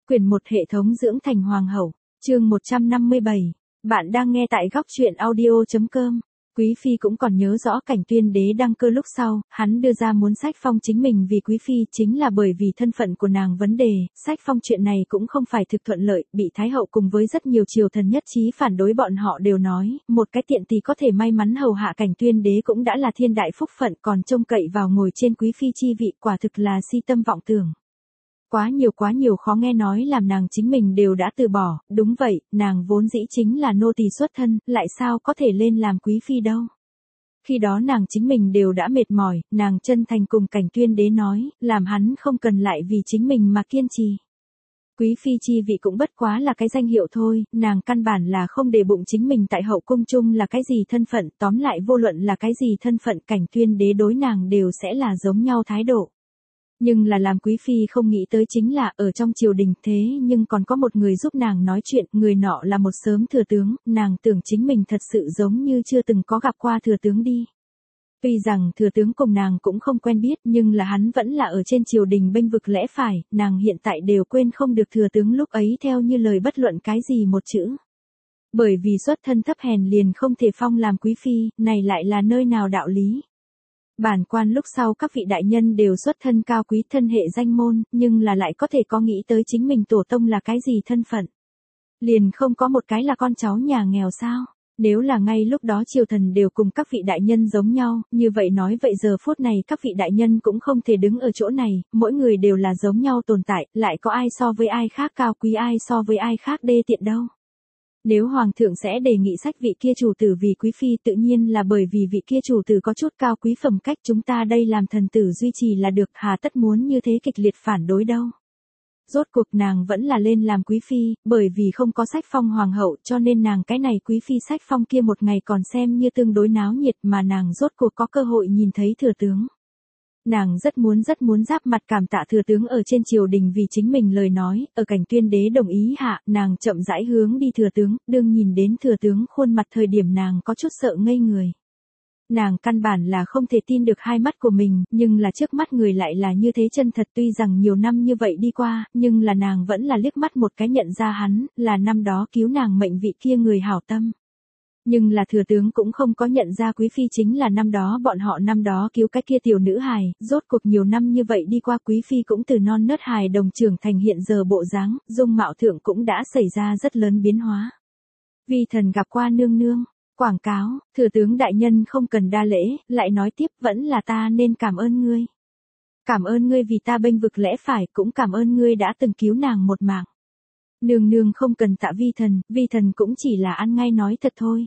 Quyển 1 hệ thống dưỡng thành hoàng hậu, chương 157. Bạn đang nghe tại góc truyện audio.com. Quý phi cũng còn nhớ rõ cảnh Tuyên đế đăng cơ lúc sau, hắn đưa ra muốn sách phong chính mình vì quý phi chính là bởi vì thân phận của nàng vấn đề, sách phong chuyện này cũng không phải thực thuận lợi, bị Thái hậu cùng với rất nhiều triều thần nhất trí phản đối, bọn họ đều nói, một cái tiện tỳ có thể may mắn hầu hạ cảnh Tuyên đế cũng đã là thiên đại phúc phận, còn trông cậy vào ngồi trên quý phi chi vị quả thực là si tâm vọng tưởng. Quá nhiều khó nghe nói làm nàng chính mình đều đã từ bỏ, đúng vậy, nàng vốn dĩ chính là nô tỳ xuất thân, lại sao có thể lên làm quý phi đâu. Khi đó nàng chính mình đều đã mệt mỏi, nàng chân thành cùng cảnh Tuyên đế nói, làm hắn không cần lại vì chính mình mà kiên trì. Quý phi chi vị cũng bất quá là cái danh hiệu thôi, nàng căn bản là không để bụng chính mình tại hậu cung chung là cái gì thân phận, tóm lại vô luận là cái gì thân phận cảnh Tuyên đế đối nàng đều sẽ là giống nhau thái độ. Nhưng là làm quý phi không nghĩ tới chính là ở trong triều đình thế nhưng còn có một người giúp nàng nói chuyện, người nọ là một sớm thừa tướng, nàng tưởng chính mình thật sự giống như chưa từng có gặp qua thừa tướng đi. Tuy rằng thừa tướng cùng nàng cũng không quen biết nhưng là hắn vẫn là ở trên triều đình bênh vực lẽ phải, nàng hiện tại đều quên không được thừa tướng lúc ấy theo như lời bất luận cái gì một chữ. Bởi vì xuất thân thấp hèn liền không thể phong làm quý phi, này lại là nơi nào đạo lý. Bản quan lúc sau các vị đại nhân đều xuất thân cao quý thân hệ danh môn, nhưng là lại có thể có nghĩ tới chính mình tổ tông là cái gì thân phận. Liền không có một cái là con cháu nhà nghèo sao? Nếu là ngay lúc đó triều thần đều cùng các vị đại nhân giống nhau, như vậy nói vậy giờ phút này các vị đại nhân cũng không thể đứng ở chỗ này, mỗi người đều là giống nhau tồn tại, lại có ai so với ai khác cao quý, ai so với ai khác đê tiện đâu. Nếu hoàng thượng sẽ đề nghị sách vị kia chủ tử vì quý phi tự nhiên là bởi vì vị kia chủ tử có chút cao quý phẩm cách, chúng ta đây làm thần tử duy trì là được, hà tất muốn như thế kịch liệt phản đối đâu. Rốt cuộc nàng vẫn là lên làm quý phi, bởi vì không có sách phong hoàng hậu cho nên nàng cái này quý phi sách phong kia một ngày còn xem như tương đối náo nhiệt mà nàng rốt cuộc có cơ hội nhìn thấy thừa tướng. Nàng rất muốn giáp mặt cảm tạ thừa tướng ở trên triều đình vì chính mình lời nói, ở cảnh Tuyên đế đồng ý hạ, nàng chậm rãi hướng đi thừa tướng, đương nhìn đến thừa tướng khuôn mặt thời điểm nàng có chút sợ ngây người. Nàng căn bản là không thể tin được hai mắt của mình, nhưng là trước mắt người lại là như thế chân thật, tuy rằng nhiều năm như vậy đi qua, nhưng là nàng vẫn là liếc mắt một cái nhận ra hắn, là năm đó cứu nàng mệnh vị kia người hảo tâm. Nhưng là thừa tướng cũng không có nhận ra quý phi chính là năm đó bọn họ năm đó cứu cái kia tiểu nữ hài, rốt cuộc nhiều năm như vậy đi qua quý phi cũng từ non nớt hài đồng trưởng thành hiện giờ bộ dáng, dung mạo thượng cũng đã xảy ra rất lớn biến hóa. Vi thần gặp qua nương nương, quảng cáo, thừa tướng đại nhân không cần đa lễ, lại nói tiếp vẫn là ta nên cảm ơn ngươi. Cảm ơn ngươi vì ta bênh vực lẽ phải, cũng cảm ơn ngươi đã từng cứu nàng một mạng. Nương nương không cần tạ vi thần cũng chỉ là ăn ngay nói thật thôi.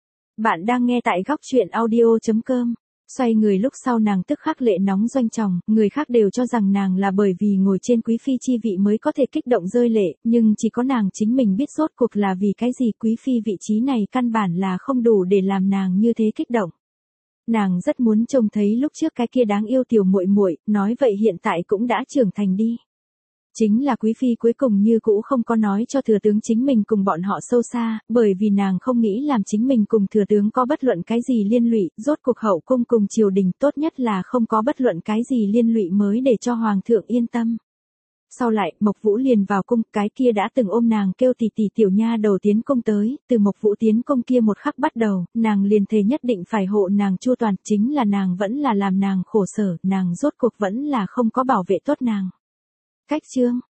Bạn đang nghe tại góc truyện audio.com. Xoay người lúc sau nàng tức khắc lệ nóng doanh tròng, người khác đều cho rằng nàng là bởi vì ngồi trên quý phi chi vị mới có thể kích động rơi lệ, nhưng chỉ có nàng chính mình biết rốt cuộc là vì cái gì quý phi vị trí này căn bản là không đủ để làm nàng như thế kích động. Nàng rất muốn trông thấy lúc trước cái kia đáng yêu tiểu muội muội, nói vậy hiện tại cũng đã trưởng thành đi. Chính là quý phi cuối cùng như cũ không có nói cho thừa tướng chính mình cùng bọn họ sâu xa, bởi vì nàng không nghĩ làm chính mình cùng thừa tướng có bất luận cái gì liên lụy, rốt cuộc hậu cung cùng triều đình tốt nhất là không có bất luận cái gì liên lụy mới để cho hoàng thượng yên tâm. Sau lại, Mộc Vũ liền vào cung, cái kia đã từng ôm nàng kêu tỷ tỷ tiểu nha đầu tiến cung tới, từ Mộc Vũ tiến cung kia một khắc bắt đầu, nàng liền thề nhất định phải hộ nàng chu toàn, chính là nàng vẫn là làm nàng khổ sở, nàng rốt cuộc vẫn là không có bảo vệ tốt nàng. Cách chương,